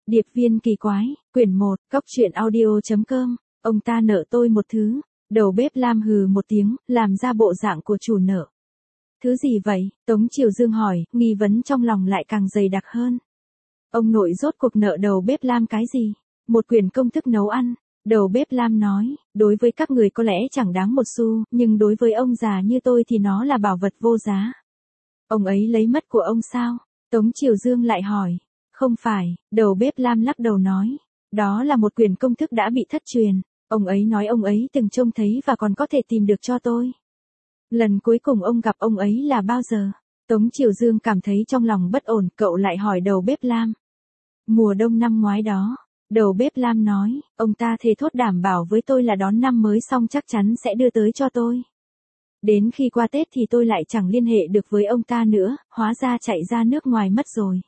Điệp viên kỳ quái, quyển 1, cóc truyện audio.com, ông ta nợ tôi một thứ. Đầu bếp Lam hừ một tiếng, làm ra bộ dạng của chủ nợ. Thứ gì vậy? Tống Triều Dương hỏi, nghi vấn trong lòng lại càng dày đặc hơn. Ông nội rốt cuộc nợ đầu bếp Lam cái gì? Một quyển công thức nấu ăn. Đầu bếp Lam nói, đối với các người có lẽ chẳng đáng một xu, nhưng đối với ông già như tôi thì nó là bảo vật vô giá. Ông ấy lấy mất của ông sao? Tống Triều Dương lại hỏi. Không phải, đầu bếp Lam lắc đầu nói. Đó là một quyển công thức đã bị thất truyền. Ông ấy nói ông ấy từng trông thấy và còn có thể tìm được cho tôi. Lần cuối cùng ông gặp ông ấy là bao giờ? Tống Triều Dương cảm thấy trong lòng bất ổn, cậu lại hỏi đầu bếp Lam. Mùa đông năm ngoái đó. Đầu bếp Lam nói, ông ta thề thốt đảm bảo với tôi là đón năm mới xong chắc chắn sẽ đưa tới cho tôi. Đến khi qua Tết thì tôi lại chẳng liên hệ được với ông ta nữa, hóa ra chạy ra nước ngoài mất rồi.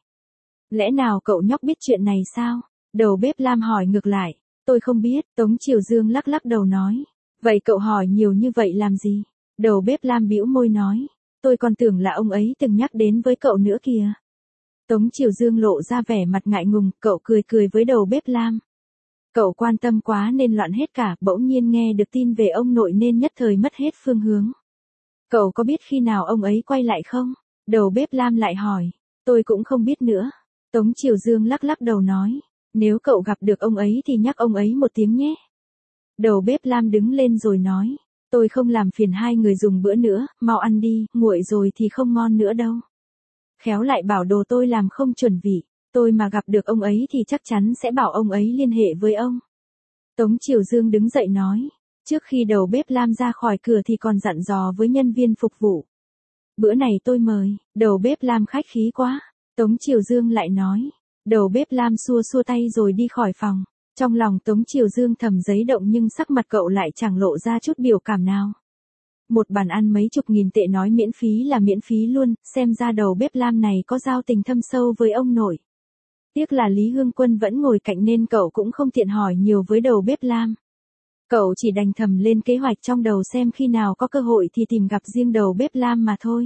Lẽ nào cậu nhóc biết chuyện này sao? Đầu bếp Lam hỏi ngược lại. Tôi không biết, Tống Triều Dương lắc lắc đầu nói. Vậy cậu hỏi nhiều như vậy làm gì? Đầu bếp Lam bĩu môi nói. Tôi còn tưởng là ông ấy từng nhắc đến với cậu nữa kìa. Tống Triều Dương lộ ra vẻ mặt ngại ngùng, cậu cười cười với đầu bếp Lam. Cậu quan tâm quá nên loạn hết cả, bỗng nhiên nghe được tin về ông nội nên nhất thời mất hết phương hướng. Cậu có biết khi nào ông ấy quay lại không? Đầu bếp Lam lại hỏi. Tôi cũng không biết nữa. Tống Triều Dương lắc lắc đầu nói. Nếu cậu gặp được ông ấy thì nhắc ông ấy một tiếng nhé. Đầu bếp Lam đứng lên rồi nói. Tôi không làm phiền hai người dùng bữa nữa, mau ăn đi, nguội rồi thì không ngon nữa đâu. Khéo lại bảo đồ tôi làm không chuẩn vị, tôi mà gặp được ông ấy thì chắc chắn sẽ bảo ông ấy liên hệ với ông. Tống Triều Dương đứng dậy nói. Trước khi đầu bếp Lam ra khỏi cửa thì còn dặn dò với nhân viên phục vụ. Bữa này tôi mời, đầu bếp Lam khách khí quá. Tống Triều Dương lại nói. Đầu bếp Lam xua xua tay rồi đi khỏi phòng. Trong lòng Tống Triều Dương thầm giấy động nhưng sắc mặt cậu lại chẳng lộ ra chút biểu cảm nào. Một bàn ăn mấy chục nghìn tệ nói miễn phí là miễn phí luôn, xem ra đầu bếp Lam này có giao tình thâm sâu với ông nội. Tiếc là Lý Hương Quân vẫn ngồi cạnh nên cậu cũng không tiện hỏi nhiều với đầu bếp Lam. Cậu chỉ đành thầm lên kế hoạch trong đầu xem khi nào có cơ hội thì tìm gặp riêng đầu bếp Lam mà thôi.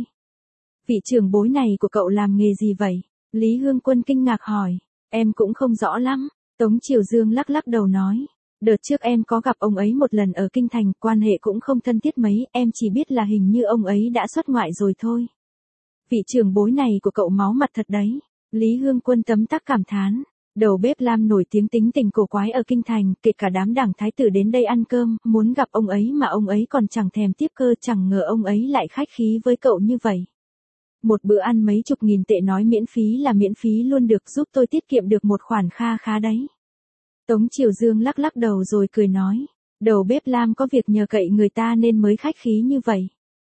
Vị trưởng bối này của cậu làm nghề gì vậy? Lý Hương Quân kinh ngạc hỏi. Em cũng không rõ lắm. Tống Triều Dương lắc lắc đầu nói. Đợt trước em có gặp ông ấy một lần ở Kinh Thành, quan hệ cũng không thân thiết mấy, em chỉ biết là hình như ông ấy đã xuất ngoại rồi thôi. Vị trưởng bối này của cậu máu mặt thật đấy. Lý Hương Quân tấm tắc cảm thán. Đầu bếp Lam nổi tiếng tính tình cổ quái ở Kinh Thành, kể cả đám đảng thái tử đến đây ăn cơm, muốn gặp ông ấy mà ông ấy còn chẳng thèm tiếp cơ, chẳng ngờ ông ấy lại khách khí với cậu như vậy. Một bữa ăn mấy chục nghìn tệ nói miễn phí là miễn phí luôn được, giúp tôi tiết kiệm được một khoản kha khá đấy. Tống Triều Dương lắc lắc đầu rồi cười nói. Đầu bếp Lam có việc nhờ cậy người ta nên mới khách khí như vậy.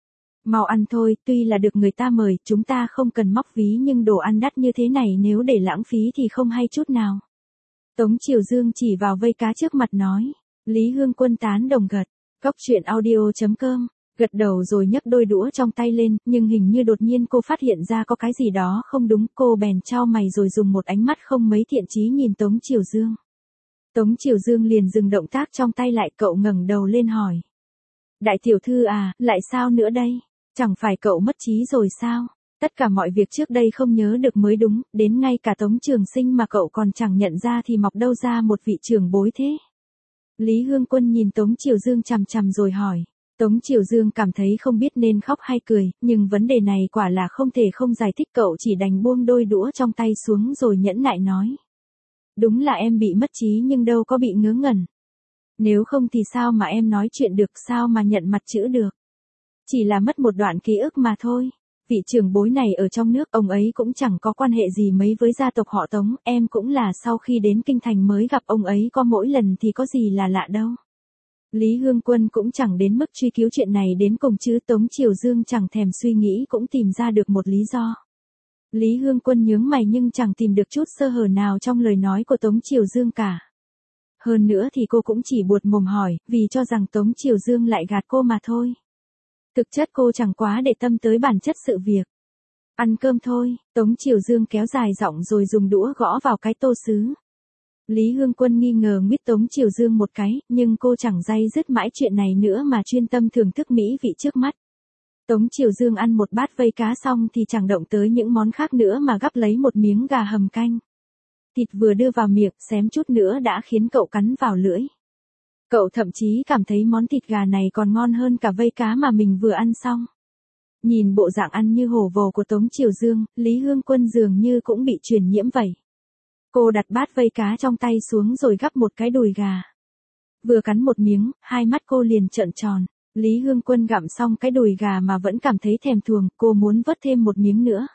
Mau ăn thôi, tuy là được người ta mời, chúng ta không cần móc ví nhưng đồ ăn đắt như thế này nếu để lãng phí thì không hay chút nào. Tống Triều Dương chỉ vào vây cá trước mặt nói. Lý Hương Quân tán đồng gật. cóc truyện audio.com. Gật đầu rồi nhấc đôi đũa trong tay lên, nhưng hình như đột nhiên cô phát hiện ra có cái gì đó không đúng, cô bèn chau mày rồi dùng một ánh mắt không mấy thiện chí nhìn Tống Triều Dương. Tống Triều Dương liền dừng động tác trong tay lại, cậu ngẩng đầu lên hỏi. Đại tiểu thư à, lại sao nữa đây? Chẳng phải cậu mất trí rồi sao? Tất cả mọi việc trước đây không nhớ được mới đúng, đến ngay cả Tống Trường Sinh mà cậu còn chẳng nhận ra thì mọc đâu ra một vị trưởng bối thế? Lý Hương Quân nhìn Tống Triều Dương chằm chằm rồi hỏi. Tống Triều Dương cảm thấy không biết nên khóc hay cười, nhưng vấn đề này quả là không thể không giải thích, cậu chỉ đành buông đôi đũa trong tay xuống rồi nhẫn nại nói. Đúng là em bị mất trí nhưng đâu có bị ngớ ngẩn. Nếu không thì sao mà em nói chuyện được, sao mà nhận mặt chữ được. Chỉ là mất một đoạn ký ức mà thôi. Vị trưởng bối này ở trong nước, ông ấy cũng chẳng có quan hệ gì mấy với gia tộc họ Tống, em cũng là sau khi đến Kinh Thành mới gặp ông ấy có mỗi lần thì có gì là lạ đâu. Lý Hương Quân cũng chẳng đến mức truy cứu chuyện này đến cùng chứ, Tống Triều Dương chẳng thèm suy nghĩ cũng tìm ra được một lý do. Lý Hương Quân nhướng mày nhưng chẳng tìm được chút sơ hở nào trong lời nói của Tống Triều Dương cả. Hơn nữa thì cô cũng chỉ buột mồm hỏi, vì cho rằng Tống Triều Dương lại gạt cô mà thôi. Thực chất cô chẳng quá để tâm tới bản chất sự việc. Ăn cơm thôi, Tống Triều Dương kéo dài giọng rồi dùng đũa gõ vào cái tô sứ. Lý Hương Quân nghi ngờ nguyết Tống Triều Dương một cái, nhưng cô chẳng day dứt mãi chuyện này nữa mà chuyên tâm thưởng thức mỹ vị trước mắt. Tống Triều Dương ăn một bát vây cá xong thì chẳng động tới những món khác nữa mà gắp lấy một miếng gà hầm canh. Thịt vừa đưa vào miệng, xém chút nữa đã khiến cậu cắn vào lưỡi. Cậu thậm chí cảm thấy món thịt gà này còn ngon hơn cả vây cá mà mình vừa ăn xong. Nhìn bộ dạng ăn như hổ vồ của Tống Triều Dương, Lý Hương Quân dường như cũng bị truyền nhiễm vậy. Cô đặt bát vây cá trong tay xuống rồi gắp một cái đùi gà. Vừa cắn một miếng, hai mắt cô liền trợn tròn. Lý Hương Quân gặm xong cái đùi gà mà vẫn cảm thấy thèm thuồng, cô muốn vớt thêm một miếng nữa.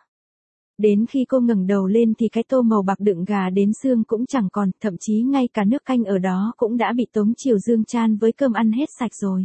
Đến khi cô ngẩng đầu lên thì cái tô màu bạc đựng gà đến xương cũng chẳng còn, thậm chí ngay cả nước canh ở đó cũng đã bị Tống Triều Dương chan với cơm ăn hết sạch rồi.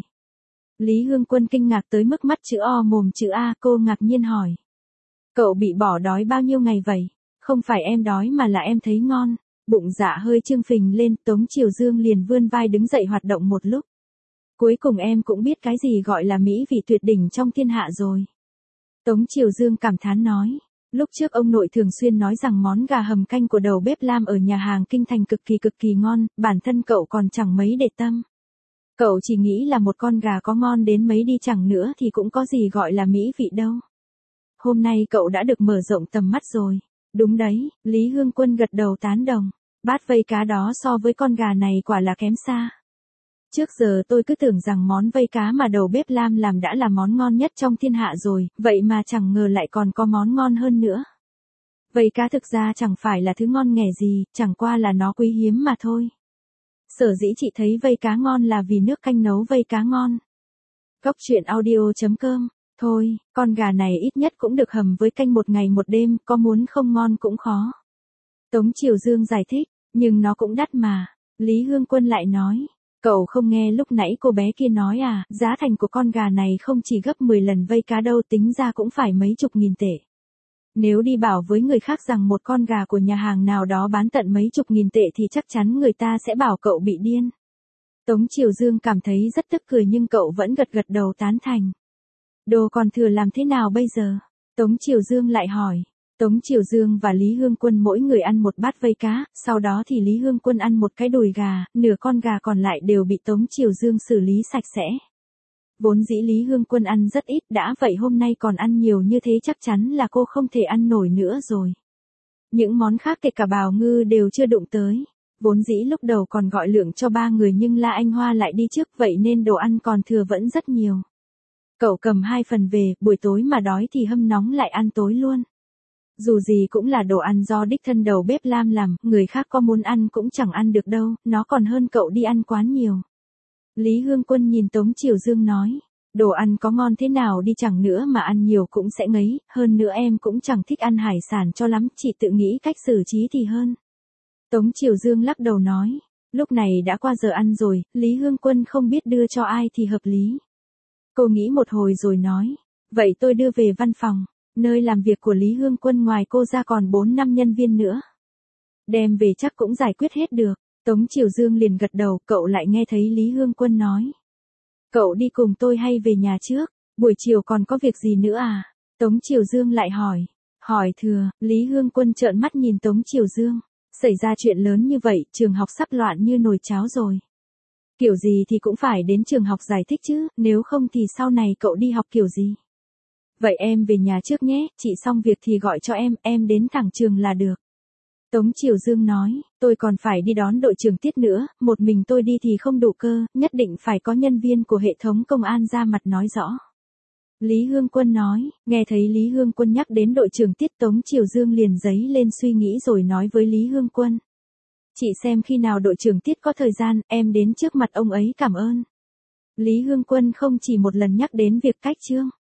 Lý Hương Quân kinh ngạc tới mức mắt chữ O mồm chữ A, cô ngạc nhiên hỏi. Cậu bị bỏ đói bao nhiêu ngày vậy? Không phải em đói mà là em thấy ngon. Bụng dạ hơi trương phình lên, Tống Triều Dương liền vươn vai đứng dậy hoạt động một lúc. Cuối cùng em cũng biết cái gì gọi là mỹ vị tuyệt đỉnh trong thiên hạ rồi. Tống Triều Dương cảm thán nói. Lúc trước ông nội thường xuyên nói rằng món gà hầm canh của đầu bếp Lam ở nhà hàng Kinh Thành cực kỳ ngon, bản thân cậu còn chẳng mấy để tâm. Cậu chỉ nghĩ là một con gà có ngon đến mấy đi chẳng nữa thì cũng có gì gọi là mỹ vị đâu. Hôm nay cậu đã được mở rộng tầm mắt rồi. Đúng đấy, Lý Hương Quân gật đầu tán đồng. Bát vây cá đó so với con gà này quả là kém xa. Trước giờ tôi cứ tưởng rằng món vây cá mà đầu bếp Lam làm đã là món ngon nhất trong thiên hạ rồi, vậy mà chẳng ngờ lại còn có món ngon hơn nữa. Vây cá thực ra chẳng phải là thứ ngon nghẻ gì, chẳng qua là nó quý hiếm mà thôi. Sở dĩ chị thấy vây cá ngon là vì nước canh nấu vây cá ngon. Góc truyện audio.com. Thôi, con gà này ít nhất cũng được hầm với canh một ngày một đêm, có muốn không ngon cũng khó. Tống Triều Dương giải thích, nhưng nó cũng đắt mà. Lý Hương Quân lại nói, cậu không nghe lúc nãy cô bé kia nói à, giá thành của con gà này không chỉ gấp 10 lần vây cá đâu, tính ra cũng phải mấy chục nghìn tệ. Nếu đi bảo với người khác rằng một con gà của nhà hàng nào đó bán tận mấy chục nghìn tệ thì chắc chắn người ta sẽ bảo cậu bị điên. Tống Triều Dương cảm thấy rất tức cười nhưng cậu vẫn gật gật đầu tán thành. Đồ còn thừa làm thế nào bây giờ? Tống Triều Dương lại hỏi. Tống Triều Dương và Lý Hương Quân mỗi người ăn một bát vây cá, sau đó thì Lý Hương Quân ăn một cái đùi gà, nửa con gà còn lại đều bị Tống Triều Dương xử lý sạch sẽ. Vốn dĩ Lý Hương Quân ăn rất ít, đã vậy hôm nay còn ăn nhiều như thế chắc chắn là cô không thể ăn nổi nữa rồi. Những món khác kể cả bào ngư đều chưa đụng tới. Vốn dĩ lúc đầu còn gọi lượng cho 3 người nhưng La Anh Hoa lại đi trước vậy nên đồ ăn còn thừa vẫn rất nhiều. Cậu cầm 2 phần về, buổi tối mà đói thì hâm nóng lại ăn tối luôn. Dù gì cũng là đồ ăn do đích thân đầu bếp Lam làm, người khác có muốn ăn cũng chẳng ăn được đâu, nó còn hơn cậu đi ăn quán nhiều. Lý Hương Quân nhìn Tống Triều Dương nói, đồ ăn có ngon thế nào đi chẳng nữa mà ăn nhiều cũng sẽ ngấy, hơn nữa em cũng chẳng thích ăn hải sản cho lắm, chỉ tự nghĩ cách xử trí thì hơn. Tống Triều Dương lắc đầu nói, lúc này đã qua giờ ăn rồi, Lý Hương Quân không biết đưa cho ai thì hợp lý. Cô nghĩ một hồi rồi nói, vậy tôi đưa về văn phòng, nơi làm việc của Lý Hương Quân ngoài cô ra còn 4-5 nhân viên nữa. Đem về chắc cũng giải quyết hết được. Tống Triều Dương liền gật đầu, cậu lại nghe thấy Lý Hương Quân nói. Cậu đi cùng tôi hay về nhà trước, buổi chiều còn có việc gì nữa à? Tống Triều Dương lại hỏi. Hỏi thừa, Lý Hương Quân trợn mắt nhìn Tống Triều Dương. Xảy ra chuyện lớn như vậy, trường học sắp loạn như nồi cháo rồi. Kiểu gì thì cũng phải đến trường học giải thích chứ, nếu không thì sau này cậu đi học kiểu gì? Vậy em về nhà trước nhé, chị xong việc thì gọi cho em đến thẳng trường là được. Tống Triều Dương nói, tôi còn phải đi đón đội trưởng Tiết nữa, một mình tôi đi thì không đủ cơ, nhất định phải có nhân viên của hệ thống công an ra mặt nói rõ. Lý Hương Quân nói, nghe thấy Lý Hương Quân nhắc đến đội trưởng Tiết, Tống Triều Dương liền giấy lên suy nghĩ rồi nói với Lý Hương Quân. Chị xem khi nào đội trưởng Tiết có thời gian, em đến trước mặt ông ấy cảm ơn. Lý Hương Quân không chỉ một lần nhắc đến việc cách trương.